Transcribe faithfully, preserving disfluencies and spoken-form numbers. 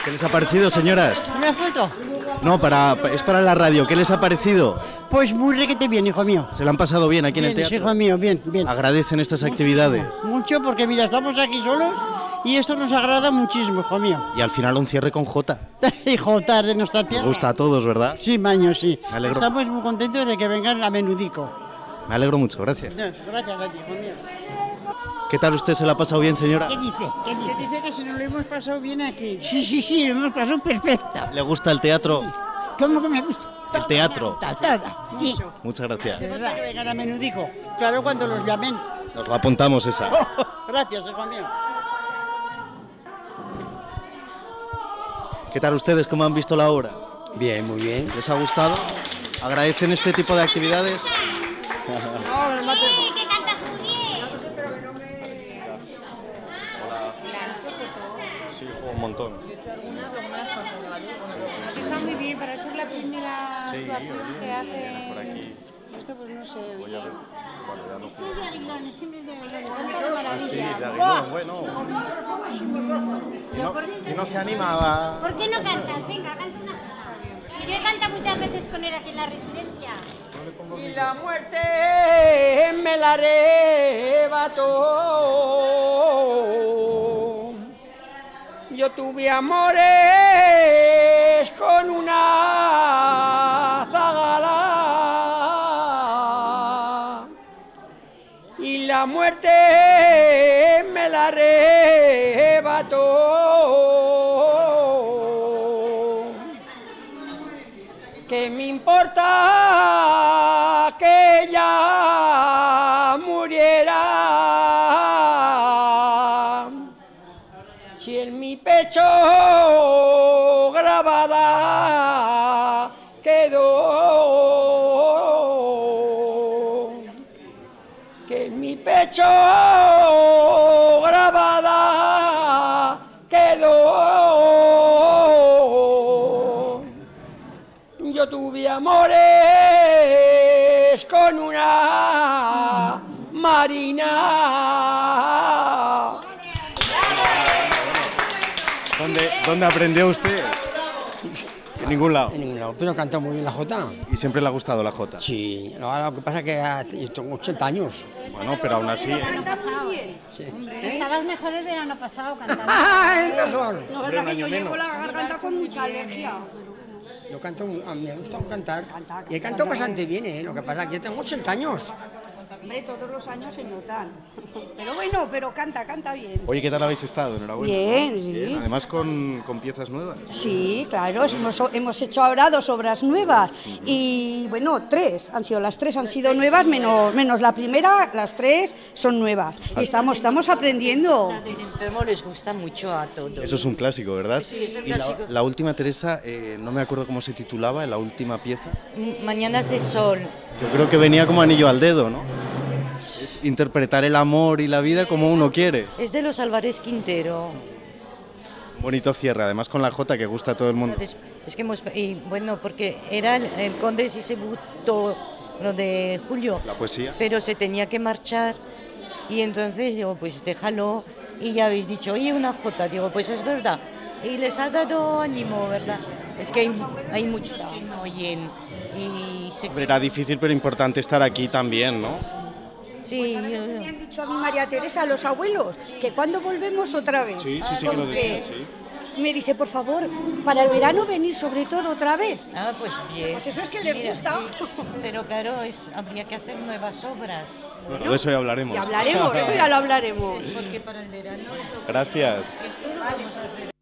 ¿Qué les ha parecido, señoras? ¿Una foto? No, para, es para la radio. ¿Qué les ha parecido? Pues muy requete bien, hijo mío. ¿Se la han pasado bien aquí en el Bien, teatro? hijo mío, bien, bien. ¿Agradecen estas actividades? Mucho, porque mira, estamos aquí solos y esto nos agrada muchísimo, hijo mío. Y al final un cierre con Jota. Hijo, de nuestra Nos tierra. gusta a todos, ¿verdad? Sí, Maño, sí. Me alegro. Estamos muy contentos de que vengan a menudico. Me alegro mucho, gracias. No, gracias a ti, hijo mío. ¿Qué tal usted? ¿Se la ha pasado bien, señora? ¿Qué dice? ¿Qué dice? ¿Qué dice que si nos lo hemos pasado bien aquí? Sí, sí, sí, lo hemos pasado perfecto. ¿Le gusta el teatro? ¿Cómo que me gusta? El teatro. Toda, toda, sí. Muchas gracias. De verdad que vengan a menudico. Claro, cuando los llamen. Nos la apuntamos esa. Gracias, hijo mío. ¿Qué tal ustedes? ¿Cómo han visto la obra? Bien, muy bien. ¿Les ha gustado? ¿Agradecen este tipo de actividades? ¡Sí, que cantas muy bien! Sí, juego un montón. Está muy bien para ser la primera Sí, actuación oye, que hace. por aquí. Esto pues no sé, oye. Esto es de Aguilones, siempre es de Aguilones. Canta de Sí, maravilla. ya digo, bueno. ¿Y no, y no se animaba? ¿Por qué no cantas? Venga, canta una cosa. Que yo he cantado muchas veces con él aquí en la residencia. Y la muerte me la arrebató. Yo tuve amores con una zagala y la muerte me la arrebató. ¿Qué me importa que ella muriera? Si en mi pecho grabada quedó, que en mi pecho grabada quedó. Yo tuve amores con una marina. ¿Dónde, ¿Dónde aprendió usted? En ningún lado. En ningún lado, pero canta muy bien la Jota. ¿Y siempre le ha gustado la Jota? Sí, lo, lo que pasa es que ah, yo tengo ochenta años. Bueno, pero aún así... El verano pasado. Sí. Estabas mejor el verano pasado cantando. ¡Ay, mejor! No, Hombre, un año menos. garganta con mucha alergia. Yo canto, a mí me gusta cantar. Y he cantado bastante bien, ¿eh? Lo que pasa es que yo tengo ochenta años. Hombre, todos los años se notan. Pero bueno, pero canta, canta bien. Oye, ¿qué tal habéis estado? Enhorabuena. Bien, sí. Además con, con piezas nuevas. Sí, claro, hemos, hemos hecho ahora dos obras nuevas y bueno, tres, han sido las tres han sido nuevas, menos, menos la primera, las tres son nuevas. Y estamos, estamos aprendiendo. El enfermo les gusta mucho a todos. Eso es un clásico, ¿verdad? Sí, es el y la, clásico. la última, Teresa, eh, no me acuerdo cómo se titulaba, la última pieza. Mañanas de sol. Yo creo que venía como anillo al dedo, ¿no? Es interpretar el amor y la vida como uno quiere. Es de los Álvarez Quintero. Bonito cierre, además con la Jota que gusta a todo el mundo. Es, es que hemos, y bueno, porque era el, el conde Sisebuto, lo de Julio, La poesía. pero se tenía que marchar y entonces digo, pues déjalo y ya habéis dicho, oye, una jota, digo, pues es verdad. Y les ha dado ánimo, ¿verdad? Es que hay, hay muchos que no oyen y se... Hombre, era difícil pero importante estar aquí también, ¿no? Sí, yo- Me han dicho a mí, María Teresa, a los abuelos, que cuando volvemos otra vez. Sí, sí, sí que lo Porque decían, sí. me dice, por favor, para el verano venir sobre todo otra vez. Ah, pues bien. Pues eso es que les gusta. Sí, pero claro, es, habría que hacer nuevas obras. Bueno, de eso ya hablaremos. Y hablaremos, eso ya lo hablaremos. Porque para el verano es lo que Gracias. esto lo vamos a hacer.